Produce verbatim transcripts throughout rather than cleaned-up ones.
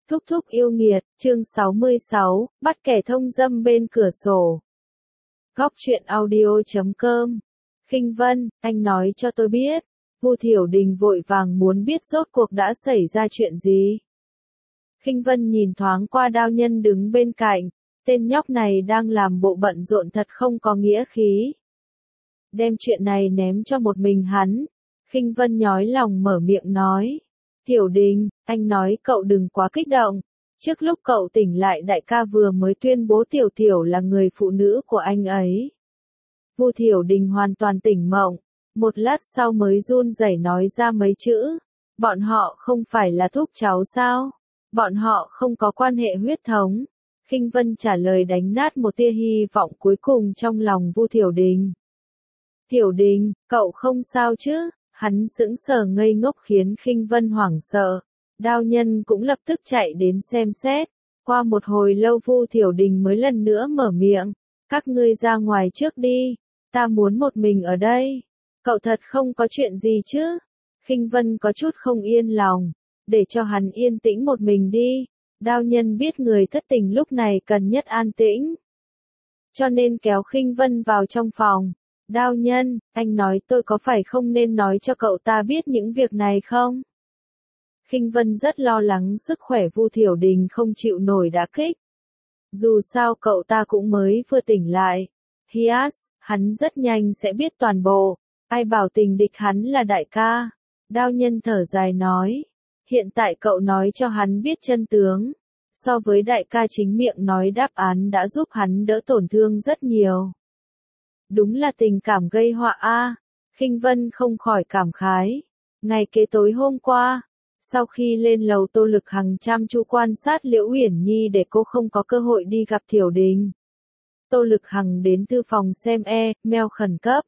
Thúc thúc yêu nghiệt, chương sáu mươi sáu, bắt kẻ thông dâm bên cửa sổ. Góc truyện audio chấm com. Khinh Vân, anh nói cho tôi biết. Vu Thiểu Đình vội vàng muốn biết rốt cuộc đã xảy ra chuyện gì. Khinh Vân nhìn thoáng qua Đao Nhân đứng bên cạnh, tên nhóc này đang làm bộ bận rộn thật không có nghĩa khí. Đem chuyện này ném cho một mình hắn. Khinh Vân nhói lòng mở miệng nói. Thiểu Đình, anh nói cậu đừng quá kích động. Trước lúc cậu tỉnh lại đại ca vừa mới tuyên bố Tiểu Tiểu là người phụ nữ của anh ấy. Vu Thiểu Đình hoàn toàn tỉnh mộng, một lát sau mới run rẩy nói ra mấy chữ. Bọn họ không phải là thúc cháu sao? Bọn họ không có quan hệ huyết thống. Khinh Vân trả lời đánh nát một tia hy vọng cuối cùng trong lòng Vu Thiểu Đình. Thiểu Đình, cậu không sao chứ? Hắn sững sờ ngây ngốc khiến Khinh Vân hoảng sợ. Đao Nhân cũng lập tức chạy đến xem xét. Qua một hồi lâu Vu Thiểu Đình mới lần nữa mở miệng. Các ngươi ra ngoài trước đi. Ta muốn một mình ở đây. Cậu thật không có chuyện gì chứ? Khinh Vân có chút không yên lòng. Để cho hắn yên tĩnh một mình đi. Đao Nhân biết người thất tình lúc này cần nhất an tĩnh. Cho nên kéo Khinh Vân vào trong phòng. Đao Nhân, anh nói tôi có phải không nên nói cho cậu ta biết những việc này không? Khinh Vân rất lo lắng sức khỏe Vu Thiểu Đình không chịu nổi đả kích. Dù sao cậu ta cũng mới vừa tỉnh lại. Hias, hắn rất nhanh sẽ biết toàn bộ. Ai bảo tình địch hắn là đại ca. Đao Nhân thở dài nói. Hiện tại cậu nói cho hắn biết chân tướng. So với đại ca chính miệng nói đáp án đã giúp hắn đỡ tổn thương rất nhiều. Đúng là tình cảm gây họa a. À. Khinh Vân không khỏi cảm khái. Ngày kế tối hôm qua, sau khi lên lầu Tô Lực Hằng chăm chú quan sát Liễu Uyển Nhi để cô không có cơ hội đi gặp Thiểu Đình. Tô Lực Hằng đến thư phòng xem e-mail khẩn cấp.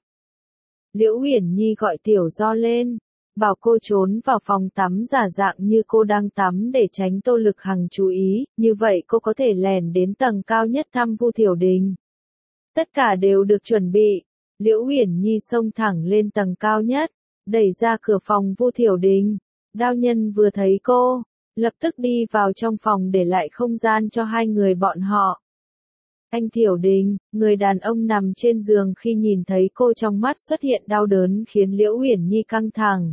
Liễu Uyển Nhi gọi Tiểu Do lên, bảo cô trốn vào phòng tắm giả dạng như cô đang tắm để tránh Tô Lực Hằng chú ý, như vậy cô có thể lẻn đến tầng cao nhất thăm Vu Thiểu Đình. Tất cả đều được chuẩn bị. Liễu Uyển Nhi xông thẳng lên tầng cao nhất, đẩy ra cửa phòng Vu Thiểu Đình. Đao Nhân vừa thấy cô, lập tức đi vào trong phòng để lại không gian cho hai người bọn họ. Anh Thiểu Đình, người đàn ông nằm trên giường khi nhìn thấy cô trong mắt xuất hiện đau đớn khiến Liễu Uyển Nhi căng thẳng.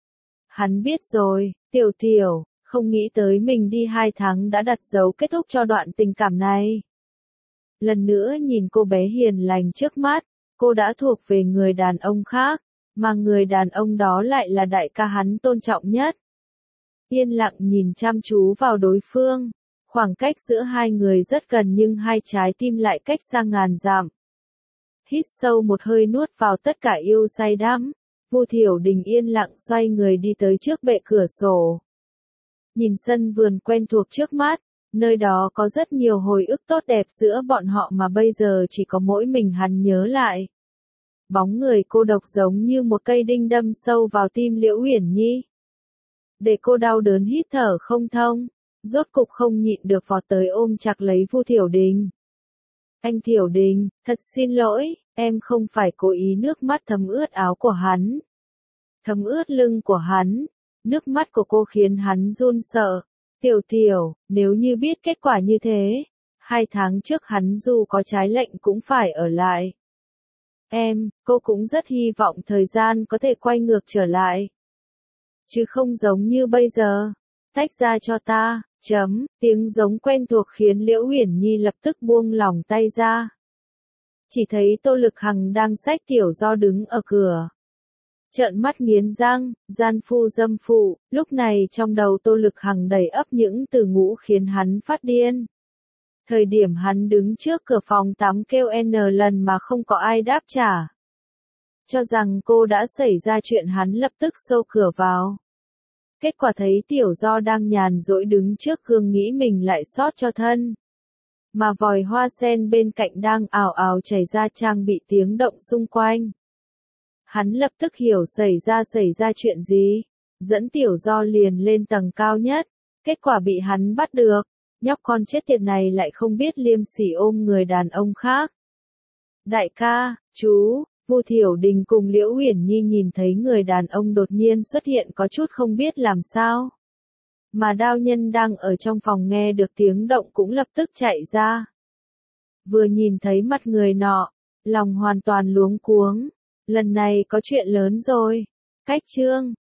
Hắn biết rồi, Tiểu Tiểu, không nghĩ tới mình đi hai tháng đã đặt dấu kết thúc cho đoạn tình cảm này. Lần nữa nhìn cô bé hiền lành trước mắt, cô đã thuộc về người đàn ông khác, mà người đàn ông đó lại là đại ca hắn tôn trọng nhất. Yên lặng nhìn chăm chú vào đối phương, khoảng cách giữa hai người rất gần nhưng hai trái tim lại cách xa ngàn dặm. Hít sâu một hơi nuốt vào tất cả yêu say đắm, Vu Thiểu Đình yên lặng xoay người đi tới trước bệ cửa sổ. Nhìn sân vườn quen thuộc trước mắt. Nơi đó có rất nhiều hồi ức tốt đẹp giữa bọn họ mà bây giờ chỉ có mỗi mình hắn nhớ lại. Bóng người cô độc giống như một cây đinh đâm sâu vào tim Liễu Uyển Nhi. Để cô đau đớn hít thở không thông, rốt cục không nhịn được vọt tới ôm chặt lấy Vu Thiểu Đình. Anh Thiểu Đình, thật xin lỗi, em không phải cố ý. Nước mắt thấm ướt áo của hắn. Thấm ướt lưng của hắn. Nước mắt của cô khiến hắn run sợ. Tiểu Tiểu, nếu như biết kết quả như thế, hai tháng trước hắn dù có trái lệnh cũng phải ở lại. Em, cô cũng rất hy vọng thời gian có thể quay ngược trở lại. Chứ không giống như bây giờ. Tách ra cho ta, chấm, tiếng giống quen thuộc khiến Liễu Uyển Nhi lập tức buông lỏng tay ra. Chỉ thấy Tô Lực Hằng đang xách Tiểu Do đứng ở cửa. Trợn mắt nghiến răng, gian phu dâm phụ, lúc này trong đầu Tô Lực Hằng đầy ắp những từ ngữ khiến hắn phát điên. Thời điểm hắn đứng trước cửa phòng tắm kêu N lần mà không có ai đáp trả. Cho rằng cô đã xảy ra chuyện hắn lập tức xô cửa vào. Kết quả thấy Tiểu Do đang nhàn rỗi đứng trước gương nghĩ mình lại sót cho thân. Mà vòi hoa sen bên cạnh đang ào ào chảy ra trang bị tiếng động xung quanh. Hắn lập tức hiểu xảy ra xảy ra chuyện gì, dẫn Tiểu Do liền lên tầng cao nhất, kết quả bị hắn bắt được, nhóc con chết tiệt này lại không biết liêm sỉ ôm người đàn ông khác. Đại ca, chú, Vu Thiểu Đình cùng Liễu Uyển Nhi nhìn thấy người đàn ông đột nhiên xuất hiện có chút không biết làm sao. mà đao nhân đang ở trong phòng nghe được tiếng động cũng lập tức chạy ra. Vừa nhìn thấy mặt người nọ, lòng hoàn toàn luống cuống, lần này có chuyện lớn rồi. Cách chương